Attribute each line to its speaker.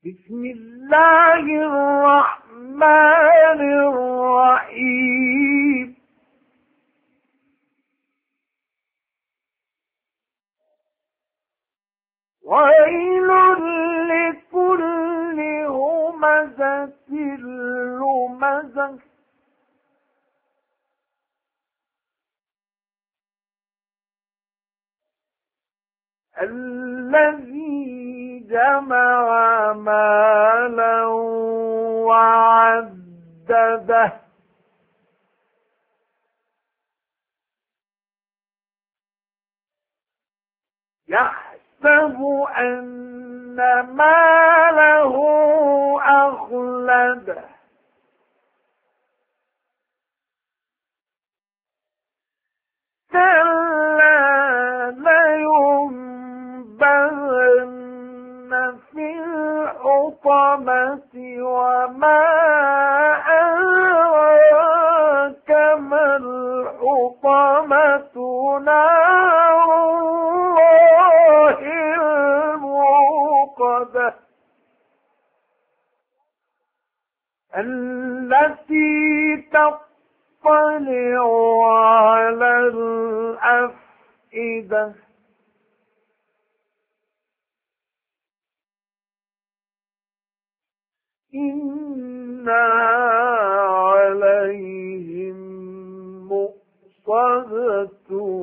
Speaker 1: بسم الله الرحمن الرحيم ويل لكل همزة لمزة الذي جمع مالا وعدده يحسب أن ماله أخلده كلا لينبذن في الحطمة وما أدراك ما الحطمة نار الله الموقدة التي تطلع على الأفئدة إنها عليهم مؤصدة